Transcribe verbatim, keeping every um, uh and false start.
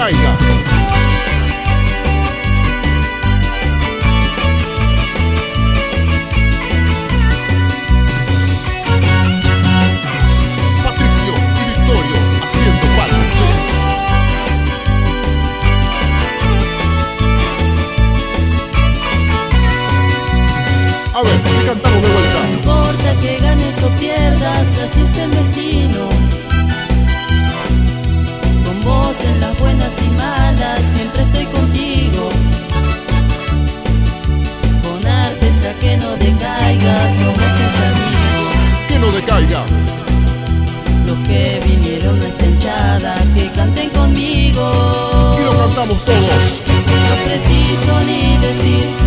decaiga. Patricio y Victorio haciendo palche. A ver, ¿qué cantamos de vuelta? No importa que ganes o pierdas, así es el destino. Con vos en las buenas y malas, siempre estoy contigo. Con artesa que no decaiga, somos tus amigos. Que no decaiga. Los que vinieron a esta hinchada, que canten conmigo. Y lo cantamos todos. No preciso ni decir